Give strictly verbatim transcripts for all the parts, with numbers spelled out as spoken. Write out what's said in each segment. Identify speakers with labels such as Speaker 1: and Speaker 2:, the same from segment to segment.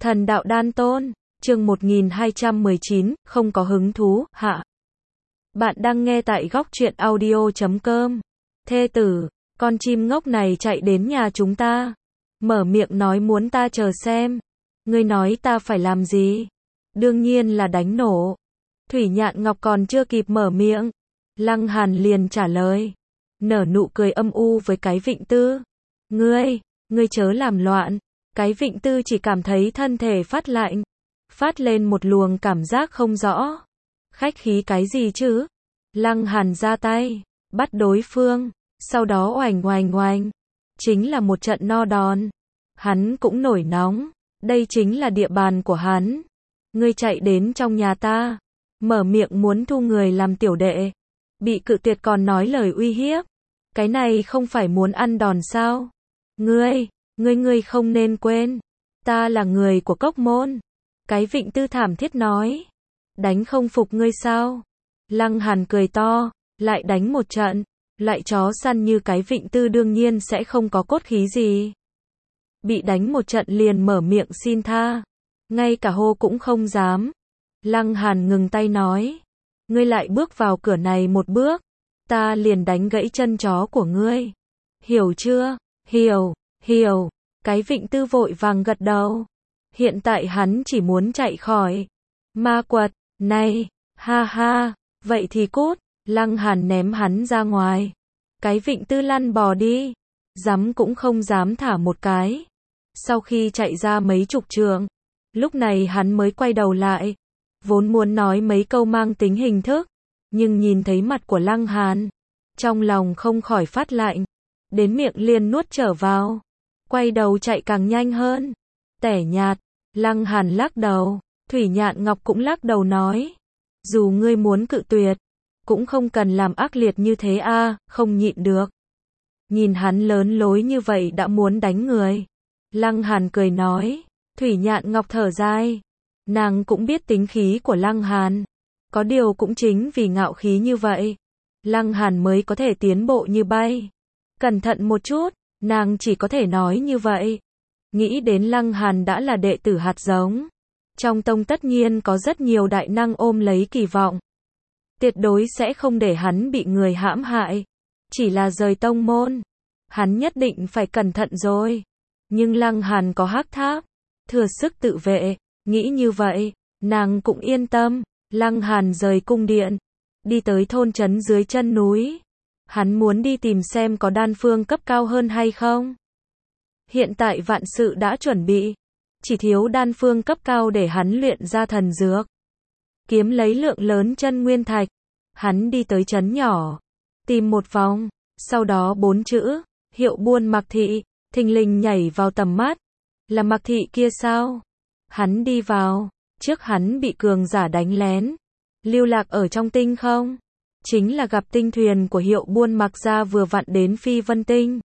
Speaker 1: Thần đạo đan tôn, chương một nghìn hai trăm mười chín, không có hứng thú, hạ. Bạn đang nghe tại góc truyện audio chấm com. Thê tử, con chim ngốc này chạy đến nhà chúng ta. Mở miệng nói muốn ta chờ xem. Ngươi nói ta phải làm gì? Đương nhiên là đánh nổ. Thủy Nhạn Ngọc còn chưa kịp mở miệng. Lăng Hàn liền trả lời. Nở nụ cười âm u với cái Vịnh Tư. Ngươi, ngươi chớ làm loạn. Cái Vịnh Tư chỉ cảm thấy thân thể phát lạnh. Phát lên một luồng cảm giác không rõ. Khách khí cái gì chứ? Lăng Hàn ra tay, bắt đối phương, sau đó oành oành oành. Chính là một trận no đòn. Hắn cũng nổi nóng. Đây chính là địa bàn của hắn. Ngươi chạy đến trong nhà ta, mở miệng muốn thu người làm tiểu đệ. Bị cự tuyệt còn nói lời uy hiếp. Cái này không phải muốn ăn đòn sao? Ngươi, ngươi ngươi không nên quên. Ta là người của Cốc Môn. Cái Vịnh Tư thảm thiết nói. Đánh không phục ngươi sao? Lăng Hàn cười to, lại đánh một trận. Lại chó săn như cái Vịnh Tư đương nhiên sẽ không có cốt khí gì. Bị đánh một trận liền mở miệng xin tha. Ngay cả hô cũng không dám. Lăng Hàn ngừng tay nói. Ngươi lại bước vào cửa này một bước. Ta liền đánh gãy chân chó của ngươi. Hiểu chưa? Hiểu, hiểu. Cái Vịnh Tư vội vàng gật đầu. Hiện tại hắn chỉ muốn chạy khỏi. Ma quật, này, ha ha, vậy thì cút. Lăng Hàn ném hắn ra ngoài. Cái Vịnh Tư lăn bò đi. Dám cũng không dám thả một cái. Sau khi chạy ra mấy chục trượng, lúc này hắn mới quay đầu lại. Vốn muốn nói mấy câu mang tính hình thức, nhưng nhìn thấy mặt của Lăng Hàn, trong lòng không khỏi phát lạnh, đến miệng liền nuốt trở vào. Quay đầu chạy càng nhanh hơn. Tẻ nhạt, Lăng Hàn lắc đầu. Thủy Nhạn Ngọc cũng lắc đầu nói. Dù ngươi muốn cự tuyệt, cũng không cần làm ác liệt như thế a, không nhịn được. Nhìn hắn lớn lối như vậy đã muốn đánh người. Lăng Hàn cười nói. Thủy Nhạn Ngọc thở dài. Nàng cũng biết tính khí của Lăng Hàn. Có điều cũng chính vì ngạo khí như vậy, Lăng Hàn mới có thể tiến bộ như bay. Cẩn thận một chút, nàng chỉ có thể nói như vậy. Nghĩ đến Lăng Hàn đã là đệ tử hạt giống. Trong tông tất nhiên có rất nhiều đại năng ôm lấy kỳ vọng. Tuyệt đối sẽ không để hắn bị người hãm hại. Chỉ là rời tông môn. Hắn nhất định phải cẩn thận rồi. Nhưng Lăng Hàn có hắc tháp. Thừa sức tự vệ. Nghĩ như vậy, nàng cũng yên tâm. Lăng Hàn rời cung điện. Đi tới thôn trấn dưới chân núi. Hắn muốn đi tìm xem có đan phương cấp cao hơn hay không. Hiện tại vạn sự đã chuẩn bị. Chỉ thiếu đan phương cấp cao để hắn luyện ra thần dược. Kiếm lấy lượng lớn chân nguyên thạch. Hắn đi tới trấn nhỏ. Tìm một vòng. Sau đó bốn chữ. Hiệu buôn Mạc Thị. Thình lình nhảy vào tầm mắt. Là Mạc Thị kia sao? Hắn đi vào. Trước hắn bị cường giả đánh lén. Lưu lạc ở trong tinh không. Chính là gặp tinh thuyền của Hiệu buôn Mạc gia vừa vặn đến Phi Vân Tinh.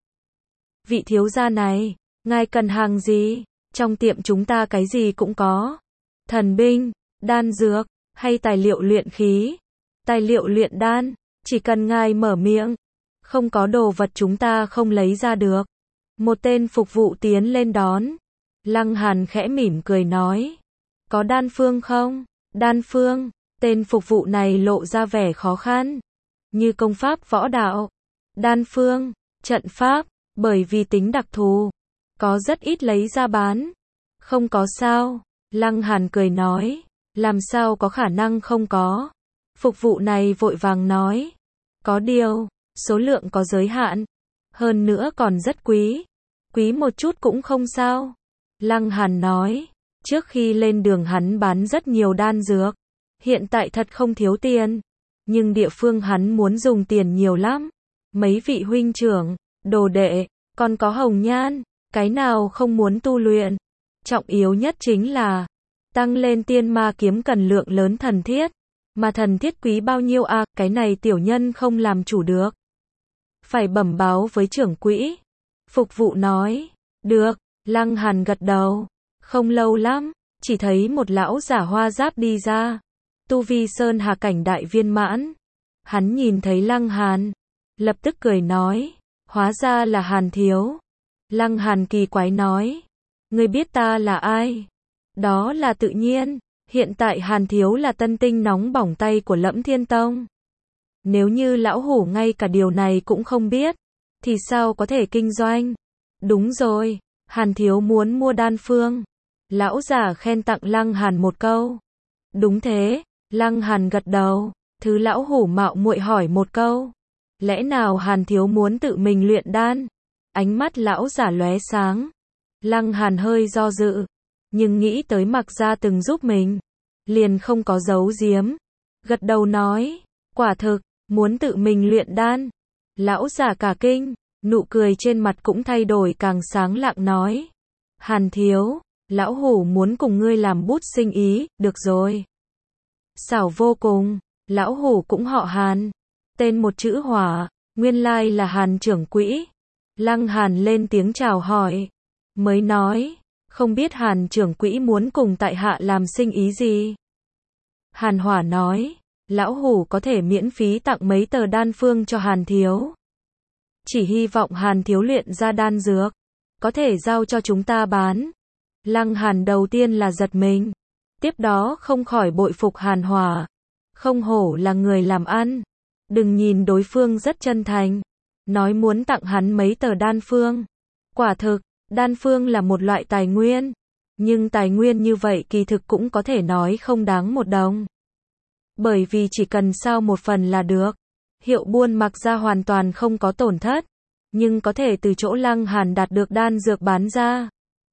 Speaker 1: Vị thiếu gia này, ngài cần hàng gì? Trong tiệm chúng ta cái gì cũng có. Thần binh, đan dược, hay tài liệu luyện khí. Tài liệu luyện đan, chỉ cần ngài mở miệng. Không có đồ vật chúng ta không lấy ra được. Một tên phục vụ tiến lên đón. Lăng Hàn khẽ mỉm cười nói. Có đan phương không? Đan phương. Tên phục vụ này lộ ra vẻ khó khăn. Như công pháp võ đạo. Đan phương, trận pháp, bởi vì tính đặc thù. Có rất ít lấy ra bán. Không có sao. Lăng Hàn cười nói. Làm sao có khả năng không có. Phục vụ này vội vàng nói. Có điều, số lượng có giới hạn. Hơn nữa còn rất quý. Quý một chút cũng không sao. Lăng Hàn nói. Trước khi lên đường hắn bán rất nhiều đan dược. Hiện tại thật không thiếu tiền. Nhưng địa phương hắn muốn dùng tiền nhiều lắm. Mấy vị huynh trưởng, đồ đệ, còn có hồng nhan. Cái nào không muốn tu luyện. Trọng yếu nhất chính là tăng lên tiên ma kiếm cần lượng lớn thần thiết. Mà thần thiết quý bao nhiêu à, cái này tiểu nhân không làm chủ được. Phải bẩm báo với trưởng quỹ. Phục vụ nói. Được, Lăng Hàn gật đầu. Không lâu lắm, chỉ thấy một lão giả hoa giáp đi ra. Tu vi sơn hà cảnh đại viên mãn. Hắn nhìn thấy Lăng Hàn, lập tức cười nói. Hóa ra là Hàn thiếu. Lăng Hàn kỳ quái nói. Ngươi biết ta là ai? Đó là tự nhiên. Hiện tại Hàn Thiếu là tân tinh nóng bỏng tay của Lẫm Thiên Tông. Nếu như lão hủ ngay cả điều này cũng không biết, thì sao có thể kinh doanh? Đúng rồi, Hàn Thiếu muốn mua đan phương. Lão giả khen tặng Lăng Hàn một câu. Đúng thế, Lăng Hàn gật đầu. Thứ lão hủ mạo muội hỏi một câu. Lẽ nào Hàn Thiếu muốn tự mình luyện đan? Ánh mắt lão giả lóe sáng. Lăng Hàn hơi do dự, nhưng nghĩ tới Mặc gia từng giúp mình, liền không có giấu giếm. Gật đầu nói, quả thực, muốn tự mình luyện đan. Lão giả cả kinh, nụ cười trên mặt cũng thay đổi càng sáng lạng nói. Hàn Thiếu, lão hủ muốn cùng ngươi làm bút sinh ý, được rồi. Xảo vô cùng, lão hủ cũng họ Hàn. Tên một chữ hỏa, nguyên lai là Hàn trưởng quỹ. Lăng Hàn lên tiếng chào hỏi, mới nói, không biết Hàn trưởng quỹ muốn cùng tại hạ làm sinh ý gì. Hàn Hỏa nói, lão hủ có thể miễn phí tặng mấy tờ đan phương cho Hàn Thiếu. Chỉ hy vọng Hàn Thiếu luyện ra đan dược, có thể giao cho chúng ta bán. Lăng Hàn đầu tiên là giật mình, tiếp đó không khỏi bội phục Hàn Hỏa. Không hổ là người làm ăn. Đừng nhìn đối phương rất chân thành, nói muốn tặng hắn mấy tờ đan phương. Quả thực, đan phương là một loại tài nguyên, nhưng tài nguyên như vậy kỳ thực cũng có thể nói không đáng một đồng. Bởi vì chỉ cần sao một phần là được. Hiệu buôn Mặc gia hoàn toàn không có tổn thất, nhưng có thể từ chỗ Lăng Hàn đạt được đan dược bán ra.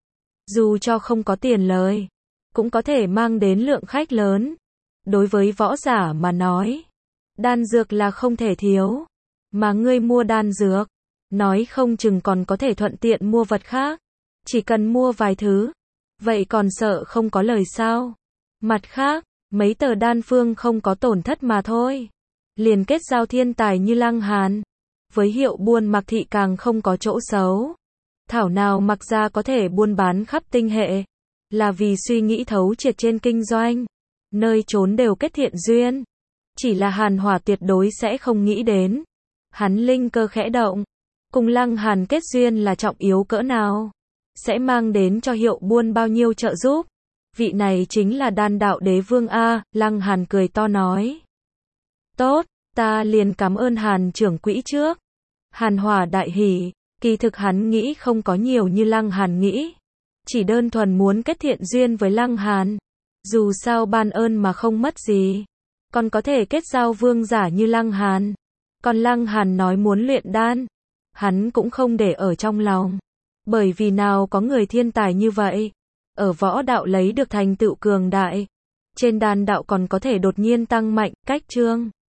Speaker 1: Dù cho không có tiền lời, cũng có thể mang đến lượng khách lớn. Đối với võ giả mà nói, đan dược là không thể thiếu. Mà ngươi mua đan dược, nói không chừng còn có thể thuận tiện mua vật khác. Chỉ cần mua vài thứ, vậy còn sợ không có lời sao? Mặt khác, mấy tờ đan phương không có tổn thất mà thôi. Liền kết giao thiên tài như Lăng Hàn, với hiệu buôn Mặc thị càng không có chỗ xấu. Thảo nào Mặc gia có thể buôn bán khắp tinh hệ, là vì suy nghĩ thấu triệt trên kinh doanh, nơi trốn đều kết thiện duyên. Chỉ là Hàn Hỏa tuyệt đối sẽ không nghĩ đến. Hắn linh cơ khẽ động, cùng Lăng Hàn kết duyên là trọng yếu cỡ nào, sẽ mang đến cho hiệu buôn bao nhiêu trợ giúp. Vị này chính là đan đạo đế vương A. Lăng Hàn cười to nói. Tốt, ta liền cảm ơn Hàn trưởng quỹ trước. Hàn Hỏa đại hỉ, kỳ thực hắn nghĩ không có nhiều như Lăng Hàn nghĩ. Chỉ đơn thuần muốn kết thiện duyên với Lăng Hàn. Dù sao ban ơn mà không mất gì, còn có thể kết giao vương giả như Lăng Hàn. Còn Lăng Hàn nói muốn luyện đan, hắn cũng không để ở trong lòng. Bởi vì nào có người thiên tài như vậy, ở võ đạo lấy được thành tựu cường đại, trên đan đạo còn có thể đột nhiên tăng mạnh. Cách chương